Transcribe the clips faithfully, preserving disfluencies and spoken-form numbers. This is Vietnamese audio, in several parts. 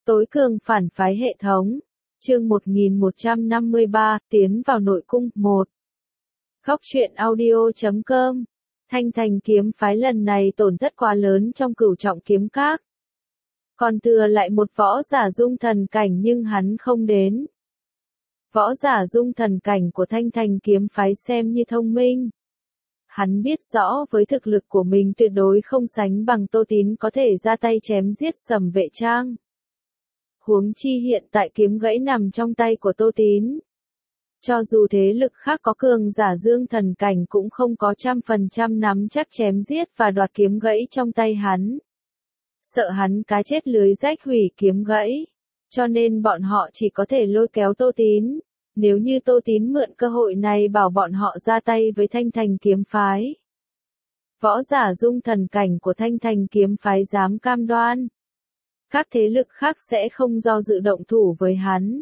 Tối cường phản phái hệ thống. Chương một nghìn một trăm năm mươi ba, tiến vào nội cung. một. Góc truyện audio chấm com. Thanh Thành kiếm phái lần này tổn thất quá lớn trong cửu trọng kiếm các. Còn thừa lại một võ giả dung thần cảnh nhưng hắn không đến. Võ giả dung thần cảnh của Thanh Thành kiếm phái xem như thông minh. Hắn biết rõ với thực lực của mình tuyệt đối không sánh bằng Tô Tín có thể ra tay chém giết Sầm Vệ Trang. Huống chi hiện tại kiếm gãy nằm trong tay của Tô Tín. Cho dù thế lực khác có cường giả dương thần cảnh cũng không có trăm phần trăm nắm chắc chém giết và đoạt kiếm gãy trong tay hắn. Sợ hắn cá chết lưới rách hủy kiếm gãy. Cho nên bọn họ chỉ có thể lôi kéo Tô Tín. Nếu như Tô Tín mượn cơ hội này bảo bọn họ ra tay với Thanh Thành kiếm phái. Võ giả dung thần cảnh của Thanh Thành kiếm phái dám cam đoan. Các thế lực khác sẽ không do dự động thủ với hắn.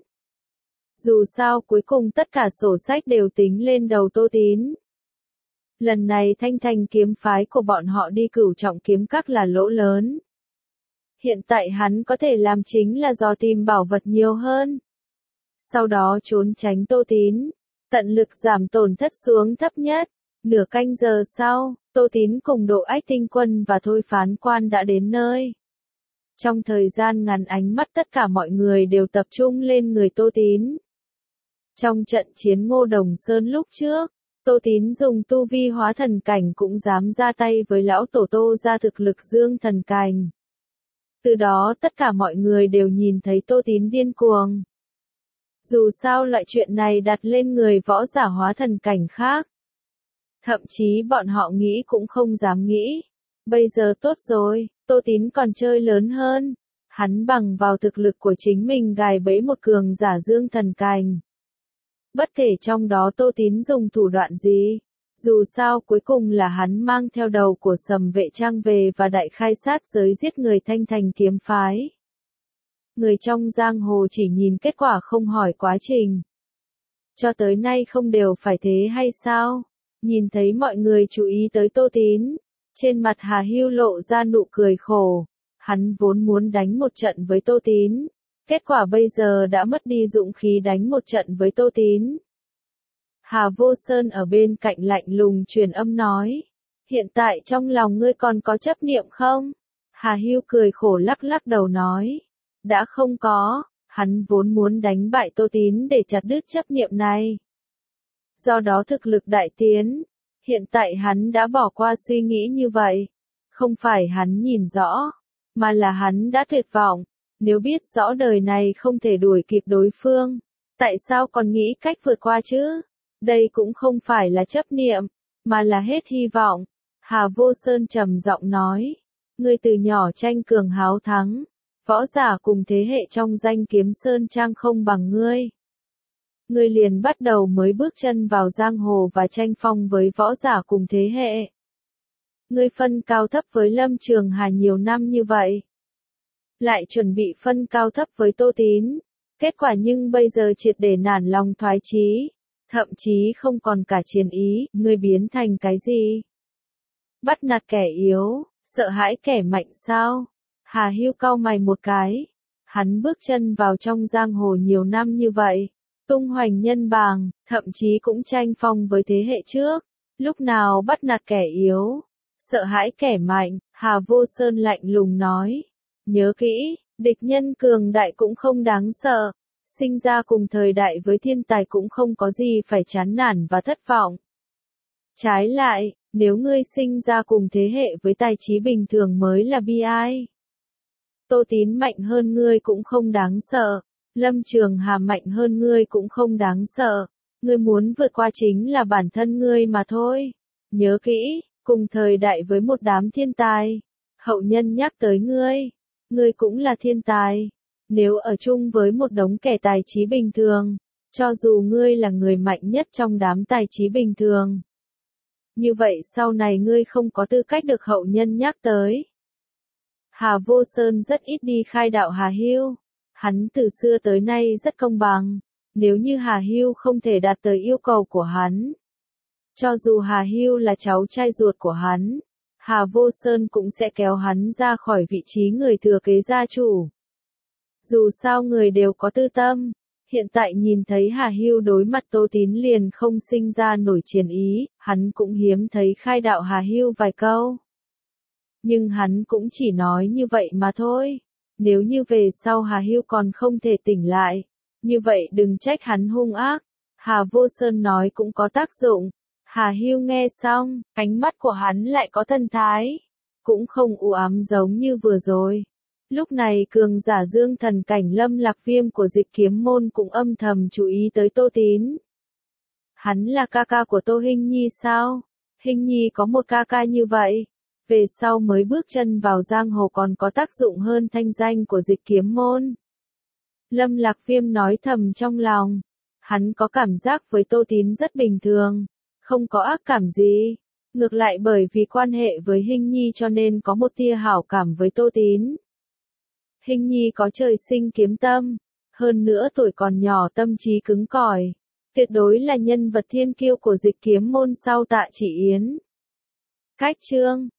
Dù sao cuối cùng tất cả sổ sách đều tính lên đầu Tô Tín. Lần này Thanh Thành kiếm phái của bọn họ đi cửu trọng kiếm các là lỗ lớn. Hiện tại hắn có thể làm chính là dò tìm bảo vật nhiều hơn. Sau đó trốn tránh Tô Tín, tận lực giảm tổn thất xuống thấp nhất. Nửa canh giờ sau, Tô Tín cùng Độ Ách Tinh Quân và Thôi Phán Quan đã đến nơi. Trong thời gian ngắn ánh mắt tất cả mọi người đều tập trung lên người Tô Tín. Trong trận chiến Ngô Đồng Sơn lúc trước, Tô Tín dùng tu vi hóa thần cảnh cũng dám ra tay với lão tổ Tô ra thực lực dương thần cảnh. Từ đó tất cả mọi người đều nhìn thấy Tô Tín điên cuồng. Dù sao loại chuyện này đặt lên người võ giả hóa thần cảnh khác. Thậm chí bọn họ nghĩ cũng không dám nghĩ. Bây giờ tốt rồi, Tô Tín còn chơi lớn hơn. Hắn bằng vào thực lực của chính mình gài bẫy một cường giả dương thần cảnh. Bất kể trong đó Tô Tín dùng thủ đoạn gì. Dù sao cuối cùng là hắn mang theo đầu của Sầm Vệ Trang về và đại khai sát giới giết người Thanh Thành kiếm phái. Người trong giang hồ chỉ nhìn kết quả không hỏi quá trình. Cho tới nay không đều phải thế hay sao? Nhìn thấy mọi người chú ý tới Tô Tín. Trên mặt Hà Hưu lộ ra nụ cười khổ. Hắn vốn muốn đánh một trận với Tô Tín. Kết quả bây giờ đã mất đi dũng khí đánh một trận với Tô Tín. Hà Vô Sơn ở bên cạnh lạnh lùng truyền âm nói. Hiện tại trong lòng ngươi còn có chấp niệm không? Hà Hưu cười khổ lắc lắc đầu nói. Đã không có, hắn vốn muốn đánh bại Tô Tín để chặt đứt chấp niệm này. Do đó thực lực đại tiến. Hiện tại hắn đã bỏ qua suy nghĩ như vậy. Không phải hắn nhìn rõ, mà là hắn đã tuyệt vọng. Nếu biết rõ đời này không thể đuổi kịp đối phương, tại sao còn nghĩ cách vượt qua chứ? Đây cũng không phải là chấp niệm, mà là hết hy vọng. Hà Vô Sơn trầm giọng nói, ngươi từ nhỏ tranh cường háo thắng, võ giả cùng thế hệ trong danh kiếm sơn trang không bằng ngươi. Ngươi liền bắt đầu mới bước chân vào giang hồ và tranh phong với võ giả cùng thế hệ. Ngươi phân cao thấp với Lâm Trường Hà nhiều năm như vậy. Lại chuẩn bị phân cao thấp với Tô Tín. Kết quả nhưng bây giờ triệt để nản lòng thoái chí. Thậm chí không còn cả chiến ý, ngươi biến thành cái gì? Bắt nạt kẻ yếu, sợ hãi kẻ mạnh sao? Hà Hưu cau mày một cái. Hắn bước chân vào trong giang hồ nhiều năm như vậy. Tung hoành nhân bàng, thậm chí cũng tranh phong với thế hệ trước. Lúc nào bắt nạt kẻ yếu, sợ hãi kẻ mạnh, Hà Vô Sơn lạnh lùng nói. Nhớ kỹ, địch nhân cường đại cũng không đáng sợ. Sinh ra cùng thời đại với thiên tài cũng không có gì phải chán nản và thất vọng. Trái lại, nếu ngươi sinh ra cùng thế hệ với tài trí bình thường mới là bi ai. Tô Tín mạnh hơn ngươi cũng không đáng sợ. Lâm Trường Hà mạnh hơn ngươi cũng không đáng sợ. Ngươi muốn vượt qua chính là bản thân ngươi mà thôi. Nhớ kỹ, cùng thời đại với một đám thiên tài. Hậu nhân nhắc tới ngươi. Ngươi cũng là thiên tài. Nếu ở chung với một đống kẻ tài trí bình thường, cho dù ngươi là người mạnh nhất trong đám tài trí bình thường. Như vậy sau này ngươi không có tư cách được hậu nhân nhắc tới. Hà Vô Sơn rất ít đi khai đạo Hà Hưu. Hắn từ xưa tới nay rất công bằng. Nếu như Hà Hưu không thể đạt tới yêu cầu của hắn. Cho dù Hà Hưu là cháu trai ruột của hắn, Hà Vô Sơn cũng sẽ kéo hắn ra khỏi vị trí người thừa kế gia chủ. Dù sao người đều có tư tâm, hiện tại nhìn thấy Hà Hưu đối mặt Tô Tín liền không sinh ra nổi chiến ý, hắn cũng hiếm thấy khai đạo Hà Hưu vài câu. Nhưng hắn cũng chỉ nói như vậy mà thôi. Nếu như về sau Hà Hưu còn không thể tỉnh lại, như vậy đừng trách hắn hung ác. Hà Vô Sơn nói cũng có tác dụng. Hà Hưu nghe xong, ánh mắt của hắn lại có thần thái, cũng không u ám giống như vừa rồi. Lúc này cường giả dương thần cảnh Lâm Lạc Viêm của Dịch Kiếm Môn cũng âm thầm chú ý tới Tô Tín. Hắn là ca ca của Tô Hinh Nhi sao? Hinh Nhi có một ca ca như vậy, về sau mới bước chân vào giang hồ còn có tác dụng hơn thanh danh của Dịch Kiếm Môn. Lâm Lạc Viêm nói thầm trong lòng, hắn có cảm giác với Tô Tín rất bình thường, không có ác cảm gì, ngược lại bởi vì quan hệ với Hinh Nhi cho nên có một tia hảo cảm với Tô Tín. Hinh Nhi có trời sinh kiếm tâm, hơn nữa tuổi còn nhỏ tâm trí cứng cỏi, tuyệt đối là nhân vật thiên kiêu của Dịch Kiếm Môn sau Tạ Chỉ Yến. Cách chương